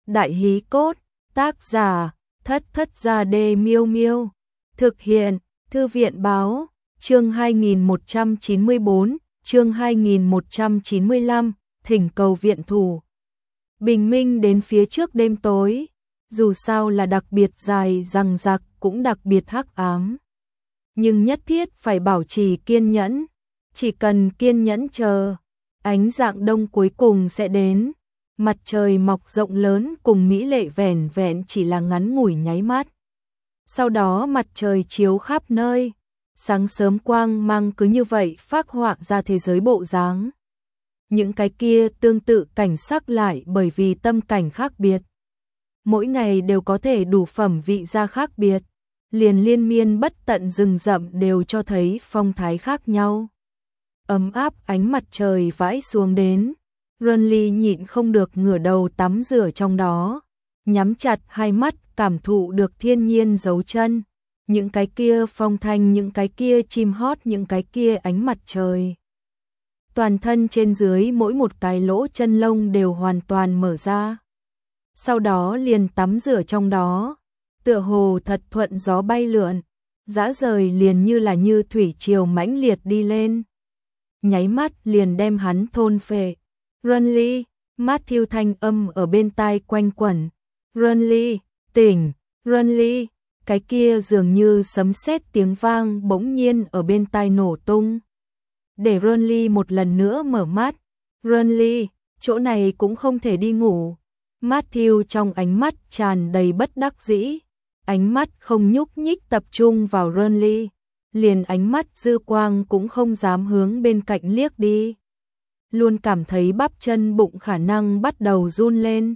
Đại hí cốt, tác giả, Thất Thất Gia Đê Miêu Miêu. Thực hiện, Thư viện báo, chương 2194, chương 2195, thỉnh cầu viện thủ. Bình minh đến phía trước đêm tối, dù sao là đặc biệt dài dằng dặc cũng đặc biệt hắc ám. Nhưng nhất thiết phải bảo trì kiên nhẫn, chỉ cần kiên nhẫn chờ, ánh rạng đông cuối cùng sẽ đến. Mặt trời mọc rộng lớn cùng mỹ lệ vẻn vẹn chỉ là ngắn ngủi nháy mắt. Sau đó mặt trời chiếu khắp nơi, sáng sớm quang mang cứ như vậy phác họa ra thế giới bộ dáng. Những cái kia tương tự cảnh sắc lại bởi vì tâm cảnh khác biệt. Mỗi ngày đều có thể đủ phẩm vị ra khác biệt, liền liên miên bất tận rừng rậm đều cho thấy phong thái khác nhau. Ấm áp ánh mặt trời vãi xuống đến, Renly nhịn không được ngửa đầu tắm rửa trong đó, nhắm chặt hai mắt cảm thụ được thiên nhiên dấu chân, những cái kia phong thanh, những cái kia chim hót, những cái kia ánh mặt trời. Toàn thân trên dưới mỗi một cái lỗ chân lông đều hoàn toàn mở ra. Sau đó liền tắm rửa trong đó, tựa hồ thật thuận gió bay lượn, dã rời liền như thủy triều mãnh liệt đi lên. Nháy mắt liền đem hắn thôn phệ. Renly, Matthew thanh âm ở bên tai quanh quẩn. Renly, tỉnh, Renly, cái kia dường như sấm sét tiếng vang bỗng nhiên ở bên tai nổ tung. Để Renly một lần nữa mở mắt. Renly, chỗ này cũng không thể đi ngủ. Matthew trong ánh mắt tràn đầy bất đắc dĩ, ánh mắt không nhúc nhích tập trung vào Renly, liền ánh mắt dư quang cũng không dám hướng bên cạnh liếc đi. Luôn cảm thấy bắp chân bụng khả năng bắt đầu run lên.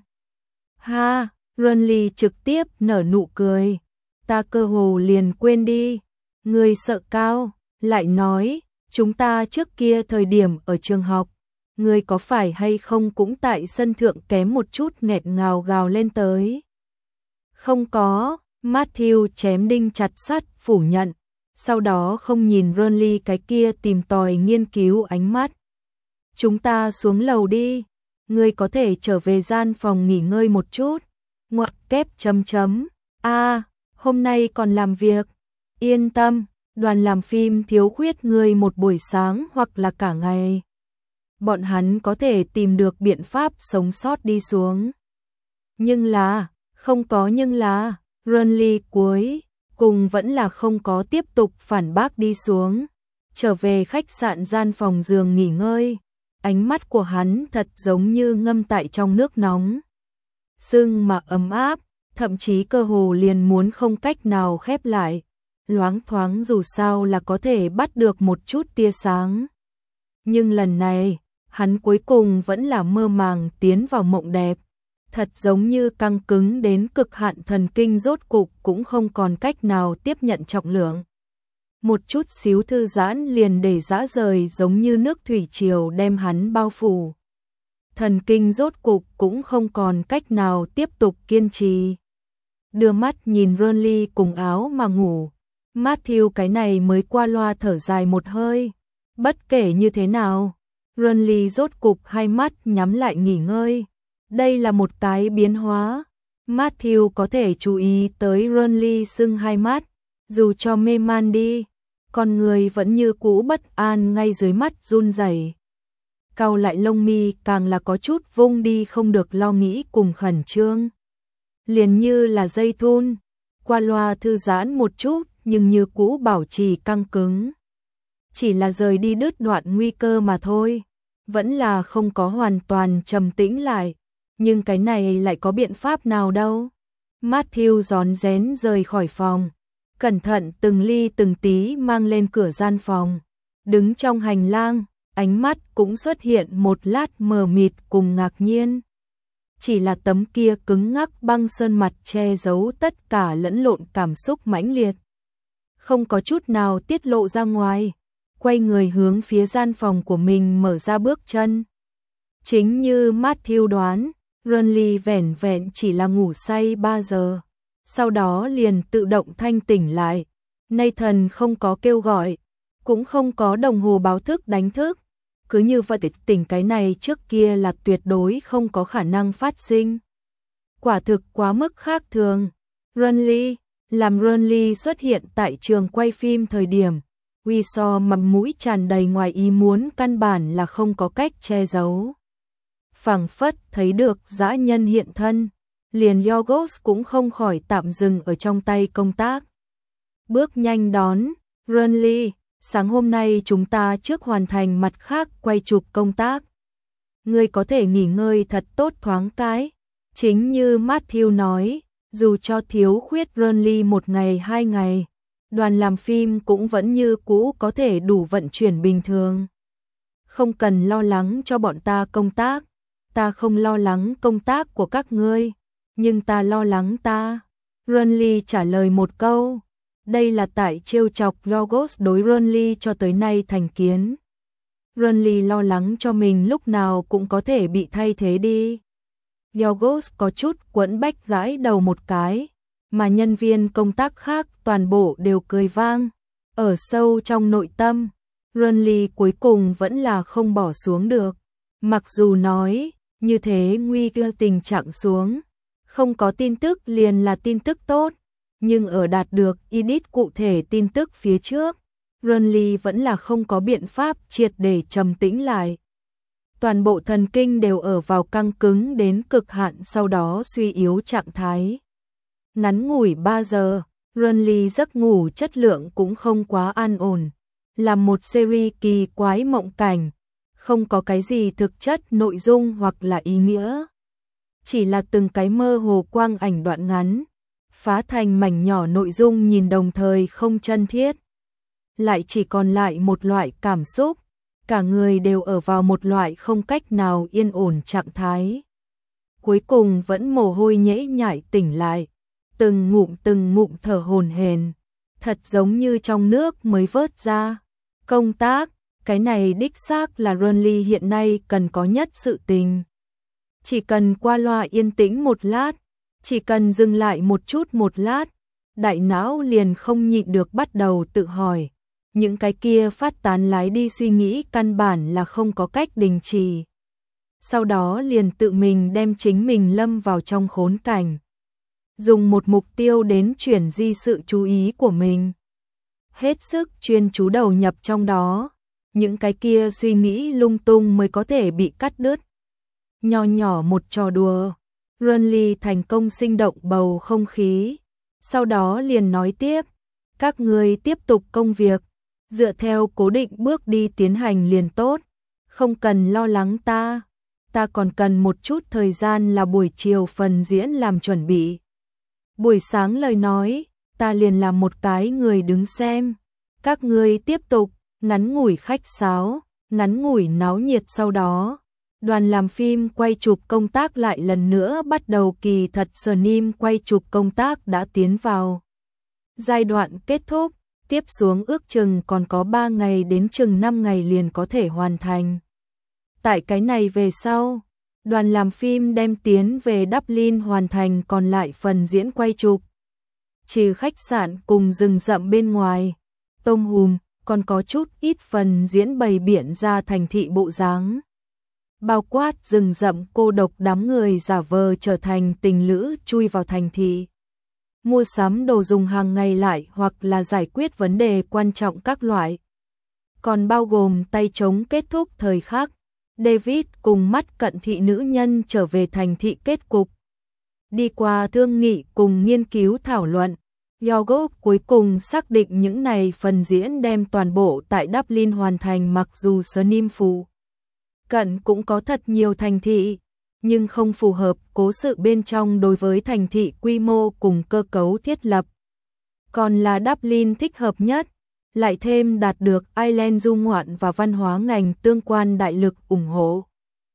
Ha, Renly trực tiếp nở nụ cười. Ta cơ hồ liền quên đi. Người sợ cao, lại nói, chúng ta trước kia thời điểm ở trường học, người có phải hay không cũng tại sân thượng kém một chút nghẹt ngào gào lên tới. Không có, Matthew chém đinh chặt sắt phủ nhận, sau đó không nhìn Renly cái kia tìm tòi nghiên cứu ánh mắt. Chúng ta xuống lầu đi, ngươi có thể trở về gian phòng nghỉ ngơi một chút. Ngoặc kép chấm chấm. Hôm nay còn làm việc. Yên tâm, đoàn làm phim thiếu khuyết ngươi một buổi sáng hoặc là cả ngày. Bọn hắn có thể tìm được biện pháp sống sót đi xuống. Nhưng là, không có nhưng là, Renly cuối cùng vẫn là không có tiếp tục phản bác đi xuống. Trở về khách sạn gian phòng giường nghỉ ngơi. Ánh mắt của hắn thật giống như ngâm tại trong nước nóng. Sưng mà ấm áp, thậm chí cơ hồ liền muốn không cách nào khép lại. Loáng thoáng dù sao là có thể bắt được một chút tia sáng. Nhưng lần này, hắn cuối cùng vẫn là mơ màng tiến vào mộng đẹp. Thật giống như căng cứng đến cực hạn thần kinh rốt cục cũng không còn cách nào tiếp nhận trọng lượng. Một chút xíu thư giãn liền để dã rời giống như nước thủy triều đem hắn bao phủ. Thần kinh rốt cục cũng không còn cách nào tiếp tục kiên trì. Đưa mắt nhìn Renly cùng áo mà ngủ. Matthew cái này mới qua loa thở dài một hơi. Bất kể như thế nào, Renly rốt cục hai mắt nhắm lại nghỉ ngơi. Đây là một cái biến hóa. Matthew có thể chú ý tới Renly sưng hai mắt, dù cho mê man đi. Con người vẫn như cũ bất an ngay dưới mắt run rẩy. Cau lại lông mi càng là có chút vung đi không được lo nghĩ cùng khẩn trương. Liền như là dây thun, qua loa thư giãn một chút nhưng như cũ bảo trì căng cứng. Chỉ là rời đi đứt đoạn nguy cơ mà thôi, vẫn là không có hoàn toàn trầm tĩnh lại. Nhưng cái này lại có biện pháp nào đâu. Matthew rón rén rời khỏi phòng. Cẩn thận từng ly từng tí mang lên cửa gian phòng. Đứng trong hành lang, ánh mắt cũng xuất hiện một lát mờ mịt cùng ngạc nhiên. Chỉ là tấm kia cứng ngắc băng sơn mặt che giấu tất cả lẫn lộn cảm xúc mãnh liệt. Không có chút nào tiết lộ ra ngoài. Quay người hướng phía gian phòng của mình mở ra bước chân. Chính như Matthew đoán, Renly vẻn vẹn chỉ là ngủ say 3 giờ. Sau đó liền tự động thanh tỉnh lại. Nathan không có kêu gọi, cũng không có đồng hồ báo thức đánh thức. Cứ như vậy tỉnh cái này trước kia là tuyệt đối không có khả năng phát sinh. Quả thực quá mức khác thường. Runly xuất hiện tại trường quay phim thời điểm Wiseau mặt mũi tràn đầy ngoài ý muốn, căn bản là không có cách che giấu. Phảng phất thấy được dã nhân hiện thân, liền Yorgos cũng không khỏi tạm dừng ở trong tay công tác. Bước nhanh đón, Runly, sáng hôm nay chúng ta trước hoàn thành mặt khác quay chụp công tác. Ngươi có thể nghỉ ngơi thật tốt thoáng cái. Chính như Matthew nói, dù cho thiếu khuyết Runly 1 ngày 2 ngày, đoàn làm phim cũng vẫn như cũ có thể đủ vận chuyển bình thường. Không cần lo lắng cho bọn ta công tác, ta không lo lắng công tác của các ngươi, nhưng ta lo lắng ta. Runly trả lời một câu, đây là tại trêu chọc Yorgos đối Runly cho tới nay thành kiến. Runly lo lắng cho mình lúc nào cũng có thể bị thay thế đi. Yorgos có chút quẫn bách gãi đầu một cái, mà nhân viên công tác khác toàn bộ đều cười vang. Ở sâu trong nội tâm, Runly cuối cùng vẫn là không bỏ xuống được. Mặc dù nói, như thế nguy cơ tình trạng xuống, không có tin tức liền là tin tức tốt, nhưng ở đạt được edit cụ thể tin tức phía trước, Runly vẫn là không có biện pháp triệt để trầm tĩnh lại. Toàn bộ thần kinh đều ở vào căng cứng đến cực hạn, sau đó suy yếu trạng thái. Ngắn ngủi 3 giờ, Runly giấc ngủ chất lượng cũng không quá an ổn. Là một series kỳ quái mộng cảnh, không có cái gì thực chất nội dung hoặc là ý nghĩa. Chỉ là từng cái mơ hồ quang ảnh đoạn ngắn, phá thành mảnh nhỏ nội dung nhìn đồng thời không chân thiết. Lại chỉ còn lại một loại cảm xúc, cả người đều ở vào một loại không cách nào yên ổn trạng thái. Cuối cùng vẫn mồ hôi nhễ nhại tỉnh lại, từng ngụm thở hổn hển, thật giống như trong nước mới vớt ra. Công tác, cái này đích xác là Runly hiện nay cần có nhất sự tình. Chỉ cần qua loa yên tĩnh một lát, chỉ cần dừng lại một lát, đại não liền không nhịn được bắt đầu tự hỏi. Những cái kia phát tán lái đi suy nghĩ căn bản là không có cách đình chỉ. Sau đó liền tự mình đem chính mình lâm vào trong khốn cảnh. Dùng một mục tiêu đến chuyển di sự chú ý của mình. Hết sức chuyên chú đầu nhập trong đó. Những cái kia suy nghĩ lung tung mới có thể bị cắt đứt. Nho nhỏ một trò đùa. Runly thành công sinh động bầu không khí. Sau đó liền nói tiếp. Các ngươi tiếp tục công việc. Dựa theo cố định bước đi tiến hành liền tốt. Không cần lo lắng ta. Ta còn cần một chút thời gian là buổi chiều phần diễn làm chuẩn bị. Buổi sáng lời nói, ta liền làm một cái người đứng xem. Các ngươi tiếp tục, ngắn ngủi khách sáo, ngắn ngủi náo nhiệt sau đó. Đoàn làm phim quay chụp công tác lại lần nữa bắt đầu, kỳ thật Snim quay chụp công tác đã tiến vào giai đoạn kết thúc, tiếp xuống ước chừng còn có 3 ngày đến chừng 5 ngày liền có thể hoàn thành. Tại cái này về sau, đoàn làm phim đem tiến về Dublin hoàn thành còn lại phần diễn quay chụp. Trừ khách sạn cùng rừng rậm bên ngoài, Tom Hùm còn có chút ít phần diễn bày biện ra thành thị bộ dáng. Bao quát rừng rậm cô độc, đám người giả vờ trở thành tình lữ chui vào thành thị. Mua sắm đồ dùng hàng ngày lại hoặc là giải quyết vấn đề quan trọng các loại. Còn bao gồm tay trống kết thúc thời khắc. David cùng mắt cận thị nữ nhân trở về thành thị kết cục. Đi qua thương nghị cùng nghiên cứu thảo luận, Yorgos cuối cùng xác định những này phần diễn đem toàn bộ tại Dublin hoàn thành, mặc dù Snim phù cận cũng có thật nhiều thành thị, nhưng không phù hợp cố sự bên trong đối với thành thị quy mô cùng cơ cấu thiết lập. Còn là Dublin thích hợp nhất, lại thêm đạt được Ireland du ngoạn và văn hóa ngành tương quan đại lực ủng hộ.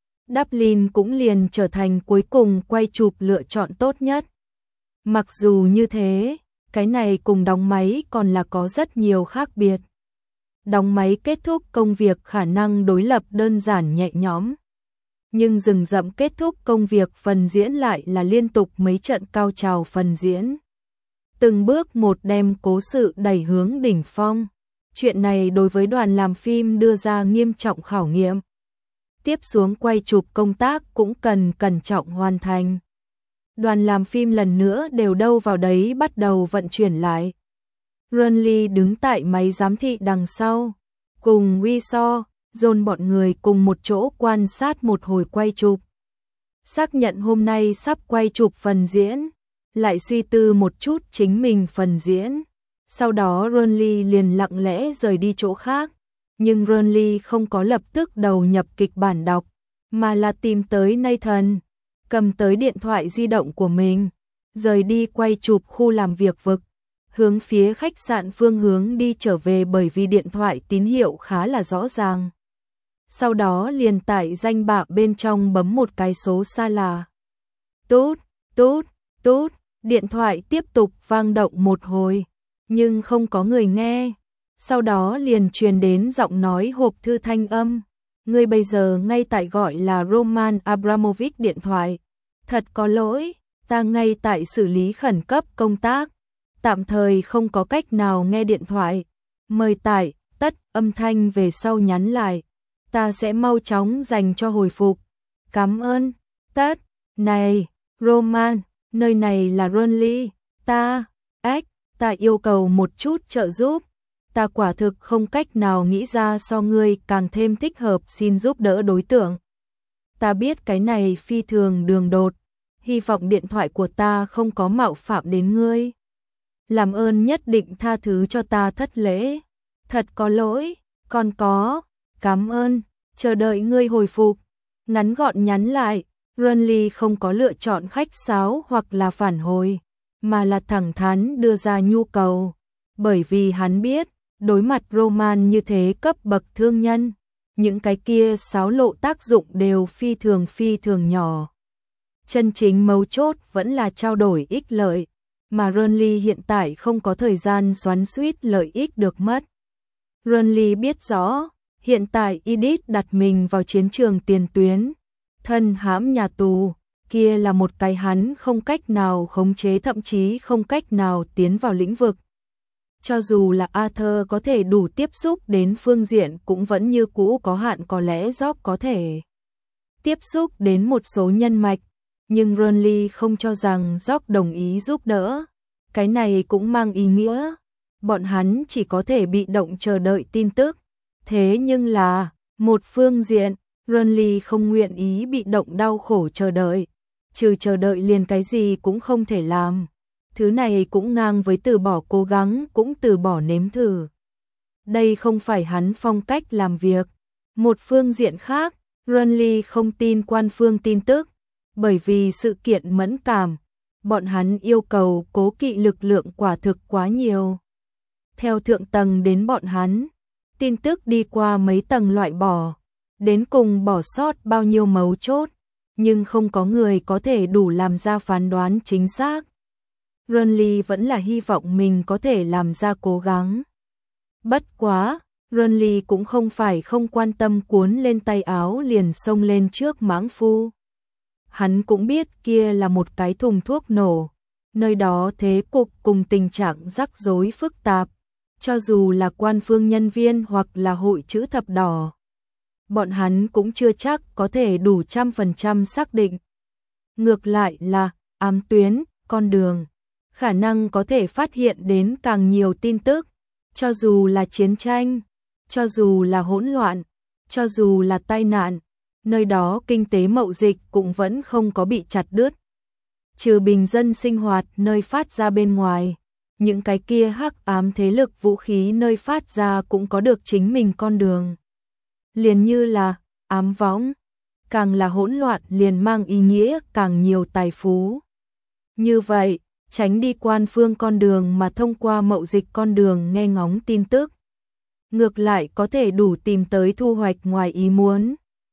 Dublin cũng liền trở thành cuối cùng quay chụp lựa chọn tốt nhất. Mặc dù như thế, cái này cùng đóng máy còn là có rất nhiều khác biệt. Đóng máy kết thúc công việc khả năng đối lập đơn giản nhẹ nhõm. Nhưng rừng rậm kết thúc công việc phần diễn lại là liên tục mấy trận cao trào phần diễn. Từng bước một đem cố sự đẩy hướng đỉnh phong. Chuyện này đối với đoàn làm phim đưa ra nghiêm trọng khảo nghiệm. Tiếp xuống quay chụp công tác cũng cần cẩn trọng hoàn thành. Đoàn làm phim lần nữa đều đâu vào đấy bắt đầu vận chuyển lại. Renly đứng tại máy giám thị đằng sau, cùng Wiseau, dồn bọn người cùng một chỗ quan sát một hồi quay chụp. Xác nhận hôm nay sắp quay chụp phần diễn, lại suy tư một chút chính mình phần diễn. Sau đó Renly liền lặng lẽ rời đi chỗ khác, nhưng Renly không có lập tức đầu nhập kịch bản đọc, mà là tìm tới Nathan, cầm tới điện thoại di động của mình, rời đi quay chụp khu làm việc vực, hướng phía khách sạn phương hướng đi trở về bởi vì điện thoại tín hiệu khá là rõ ràng. Sau đó liền tại danh bạ bên trong bấm một cái số xa lạ. Tút, tút, tút, điện thoại tiếp tục vang động một hồi, nhưng không có người nghe. Sau đó liền truyền đến giọng nói hộp thư thanh âm. Ngươi bây giờ ngay tại gọi là Roman Abramovich điện thoại. Thật có lỗi, ta ngay tại xử lý khẩn cấp công tác. Tạm thời không có cách nào nghe điện thoại. Mời tải, tất âm thanh về sau nhắn lại. Ta sẽ mau chóng dành cho hồi phục. Cảm ơn, tất. Này, Roman, nơi này là Renly. Ta yêu cầu một chút trợ giúp. Ta quả thực không cách nào nghĩ ra so ngươi càng thêm thích hợp xin giúp đỡ đối tượng. Ta biết cái này phi thường đường đột. Hy vọng điện thoại của ta không có mạo phạm đến ngươi. Làm ơn nhất định tha thứ cho ta thất lễ. Thật có lỗi, còn có. Cảm ơn, chờ đợi ngươi hồi phục. Ngắn gọn nhắn lại, Renly không có lựa chọn khách sáo hoặc là phản hồi, mà là thẳng thắn đưa ra nhu cầu. Bởi vì hắn biết, đối mặt Roman như thế cấp bậc thương nhân, những cái kia xáo lộ tác dụng đều phi thường nhỏ. Chân chính mấu chốt vẫn là trao đổi ích lợi, mà Renly hiện tại không có thời gian xoắn xuýt lợi ích được mất. Renly biết rõ, hiện tại Edith đặt mình vào chiến trường tiền tuyến, thân hãm nhà tù, kia là một cái hắn không cách nào khống chế, thậm chí không cách nào tiến vào lĩnh vực. Cho dù là Arthur có thể đủ tiếp xúc đến phương diện cũng vẫn như cũ có hạn, có lẽ Job có thể tiếp xúc đến một số nhân mạch, nhưng Renly không cho rằng Job đồng ý giúp đỡ. Cái này cũng mang ý nghĩa, bọn hắn chỉ có thể bị động chờ đợi tin tức. Thế nhưng là, một phương diện, Renly không nguyện ý bị động đau khổ chờ đợi, trừ chờ đợi liền cái gì cũng không thể làm. Thứ này cũng ngang với từ bỏ cố gắng, cũng từ bỏ nếm thử. Đây không phải hắn phong cách làm việc. Một phương diện khác, Renly không tin quan phương tin tức, bởi vì sự kiện mẫn cảm, bọn hắn yêu cầu cố kỵ lực lượng quả thực quá nhiều. Theo thượng tầng đến bọn hắn, tin tức đi qua mấy tầng loại bỏ, đến cùng bỏ sót bao nhiêu mấu chốt, nhưng không có người có thể đủ làm ra phán đoán chính xác. Renly vẫn là hy vọng mình có thể làm ra cố gắng. Bất quá, Renly cũng không phải không quan tâm, cuốn lên tay áo liền xông lên trước mãng phu. Hắn cũng biết kia là một cái thùng thuốc nổ, nơi đó thế cục cùng tình trạng rắc rối phức tạp, cho dù là quan phương nhân viên hoặc là hội chữ thập đỏ. Bọn hắn cũng chưa chắc có thể đủ 100% xác định. Ngược lại là ám tuyến, con đường, khả năng có thể phát hiện đến càng nhiều tin tức, cho dù là chiến tranh, cho dù là hỗn loạn, cho dù là tai nạn, nơi đó kinh tế mậu dịch cũng vẫn không có bị chặt đứt. Trừ bình dân sinh hoạt nơi phát ra bên ngoài, những cái kia hắc ám thế lực vũ khí nơi phát ra cũng có được chính mình con đường. Liền như là ám võng, càng là hỗn loạn liền mang ý nghĩa càng nhiều tài phú. Như vậy, tránh đi quan phương con đường mà thông qua mậu dịch con đường nghe ngóng tin tức. Ngược lại có thể đủ tìm tới thu hoạch ngoài ý muốn.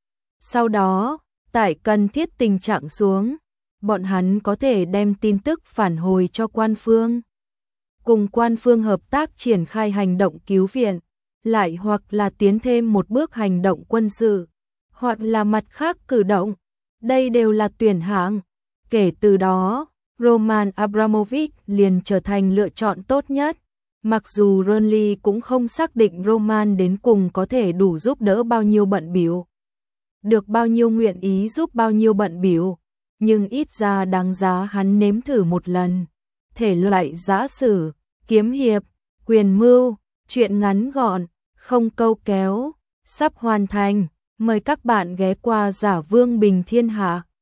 Sau đó, tại cần thiết tình trạng xuống, bọn hắn có thể đem tin tức phản hồi cho quan phương. Cùng quan phương hợp tác triển khai hành động cứu viện, lại hoặc là tiến thêm một bước hành động quân sự, hoặc là mặt khác cử động. Đây đều là tuyển hạng. Kể từ đó, Roman Abramovich liền trở thành lựa chọn tốt nhất. Mặc dù Renly cũng không xác định Roman đến cùng có thể đủ giúp đỡ bao nhiêu bận bịu, được bao nhiêu nguyện ý giúp bao nhiêu bận bịu, nhưng ít ra đáng giá hắn nếm thử một lần. Thể loại giã sử, kiếm hiệp, quyền mưu, truyện ngắn gọn, không câu kéo, sắp hoàn thành. Mời các bạn ghé qua Giả Vương Bình Thiên Hạ.